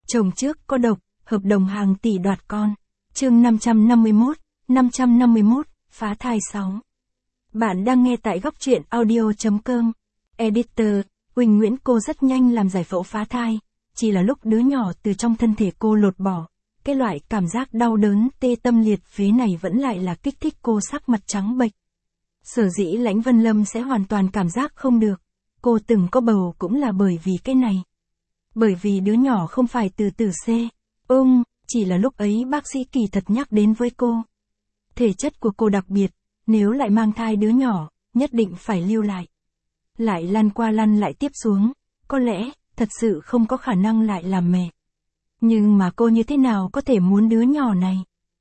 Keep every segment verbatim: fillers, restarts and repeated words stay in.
Chồng trước có độc, hợp đồng hàng tỷ đoạt con. Chương năm trăm năm mươi mốt, năm trăm năm mươi mốt, phá thai sáu. Bạn đang nghe tại góc truyện audio chấm com. Editor, Huỳnh Nguyễn. Cô rất nhanh làm giải phẫu phá thai, chỉ là lúc đứa nhỏ từ trong thân thể cô lột bỏ. Cái loại cảm giác đau đớn tê tâm liệt phế này vẫn lại là kích thích cô sắc mặt trắng bệch. Sở dĩ Lãnh Vân Lâm sẽ hoàn toàn cảm giác không được. Cô từng có bầu cũng là bởi vì cái này. Bởi vì đứa nhỏ không phải từ từ C. Ung, chỉ là lúc ấy bác sĩ kỳ thật nhắc đến với cô. Thể chất của cô đặc biệt, nếu lại mang thai đứa nhỏ, nhất định phải lưu lại. Lại lăn qua lăn lại tiếp xuống, có lẽ, thật sự không có khả năng lại làm mẹ. Nhưng mà cô như thế nào có thể muốn đứa nhỏ này?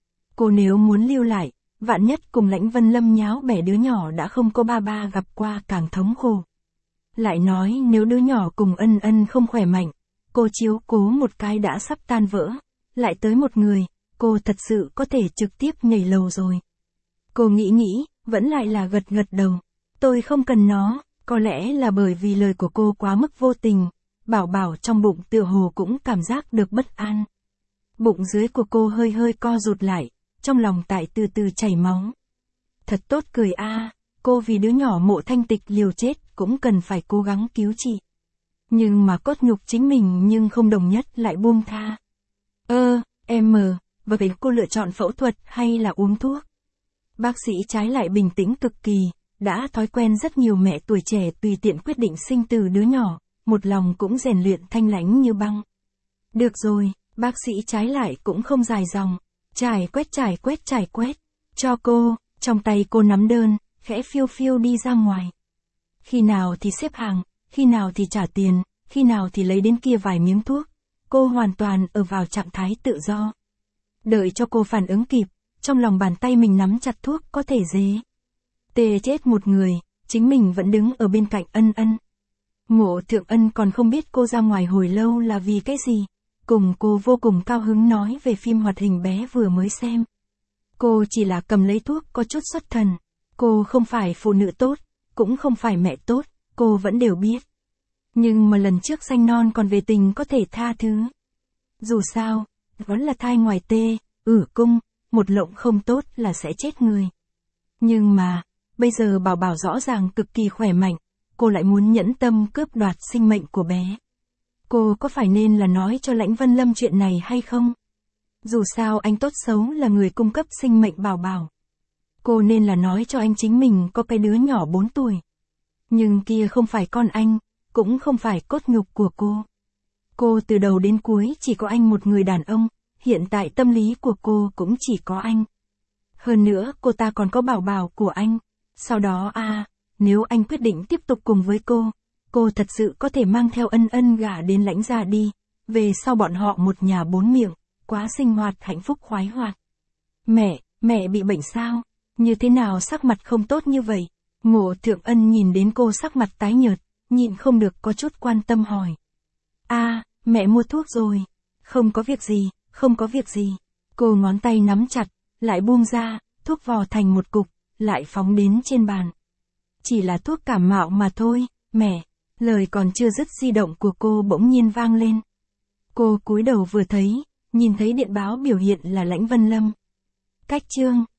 Cô nếu muốn lưu lại, vạn nhất cùng Lãnh Vân Lâm nháo bẻ đứa nhỏ đã không có ba ba gặp qua càng thống khổ. Lại nói nếu đứa nhỏ cùng Ân Ân không khỏe mạnh, cô chiếu cố một cái đã sắp tan vỡ, lại tới một người, cô thật sự có thể trực tiếp nhảy lầu rồi. Cô nghĩ nghĩ, vẫn lại là gật gật đầu. Tôi không cần nó, có lẽ là bởi vì lời của cô quá mức vô tình, Bảo Bảo trong bụng tựa hồ cũng cảm giác được bất an. Bụng dưới của cô hơi hơi co rụt lại, trong lòng tại từ từ chảy máu. Thật tốt cười a, cô vì đứa nhỏ Mộ Thanh Tịch liều chết cũng cần phải cố gắng cứu trị. Nhưng mà cốt nhục chính mình nhưng không đồng nhất lại buông tha. Ơ, em mờ, và vậy cô lựa chọn phẫu thuật hay là uống thuốc? Bác sĩ trái lại bình tĩnh cực kỳ, đã thói quen rất nhiều mẹ tuổi trẻ tùy tiện quyết định sinh từ đứa nhỏ, một lòng cũng rèn luyện thanh lãnh như băng. Được rồi, bác sĩ trái lại cũng không dài dòng, trải quét trải quét trải quét, cho cô, trong tay cô nắm đơn, khẽ phiêu phiêu đi ra ngoài. Khi nào thì xếp hàng, khi nào thì trả tiền, khi nào thì lấy đến kia vài miếng thuốc, cô hoàn toàn ở vào trạng thái tự do. Đợi cho cô phản ứng kịp, trong lòng bàn tay mình nắm chặt thuốc có thể dế. Tê chết một người, chính mình vẫn đứng ở bên cạnh Ân Ân. Mộ Thượng Ân còn không biết cô ra ngoài hồi lâu là vì cái gì, cùng cô vô cùng cao hứng nói về phim hoạt hình bé vừa mới xem. Cô chỉ là cầm lấy thuốc có chút xuất thần, cô không phải phụ nữ tốt, cũng không phải mẹ tốt, cô vẫn đều biết. Nhưng mà lần trước sanh non còn về tình có thể tha thứ. Dù sao, vẫn là thai ngoài tê, ử cung, một lộng không tốt là sẽ chết người. Nhưng mà, bây giờ Bảo Bảo rõ ràng cực kỳ khỏe mạnh, cô lại muốn nhẫn tâm cướp đoạt sinh mệnh của bé. Cô có phải nên là nói cho Lãnh Vân Lâm chuyện này hay không? Dù sao anh tốt xấu là người cung cấp sinh mệnh Bảo Bảo. Cô nên là nói cho anh chính mình có cái đứa nhỏ bốn tuổi. Nhưng kia không phải con anh, cũng không phải cốt nhục của cô. Cô từ đầu đến cuối chỉ có anh một người đàn ông, hiện tại tâm lý của cô cũng chỉ có anh. Hơn nữa cô ta còn có Bảo Bảo của anh. Sau đó à, nếu anh quyết định tiếp tục cùng với cô, cô thật sự có thể mang theo Ân Ân gả đến Lãnh gia đi, về sau bọn họ một nhà bốn miệng, quá sinh hoạt hạnh phúc khoái hoạt. Mẹ, mẹ bị bệnh sao? Như thế nào sắc mặt không tốt như vậy? Mộ Thượng Ân nhìn đến cô sắc mặt tái nhợt, nhịn không được có chút quan tâm hỏi. À, mẹ mua thuốc rồi. Không có việc gì, không có việc gì. Cô ngón tay nắm chặt, lại buông ra, thuốc vò thành một cục, lại phóng đến trên bàn. Chỉ là thuốc cảm mạo mà thôi, mẹ. Lời còn chưa dứt di động của cô bỗng nhiên vang lên. Cô cúi đầu vừa thấy, nhìn thấy điện báo biểu hiện là Lãnh Vân Lâm. Cách chương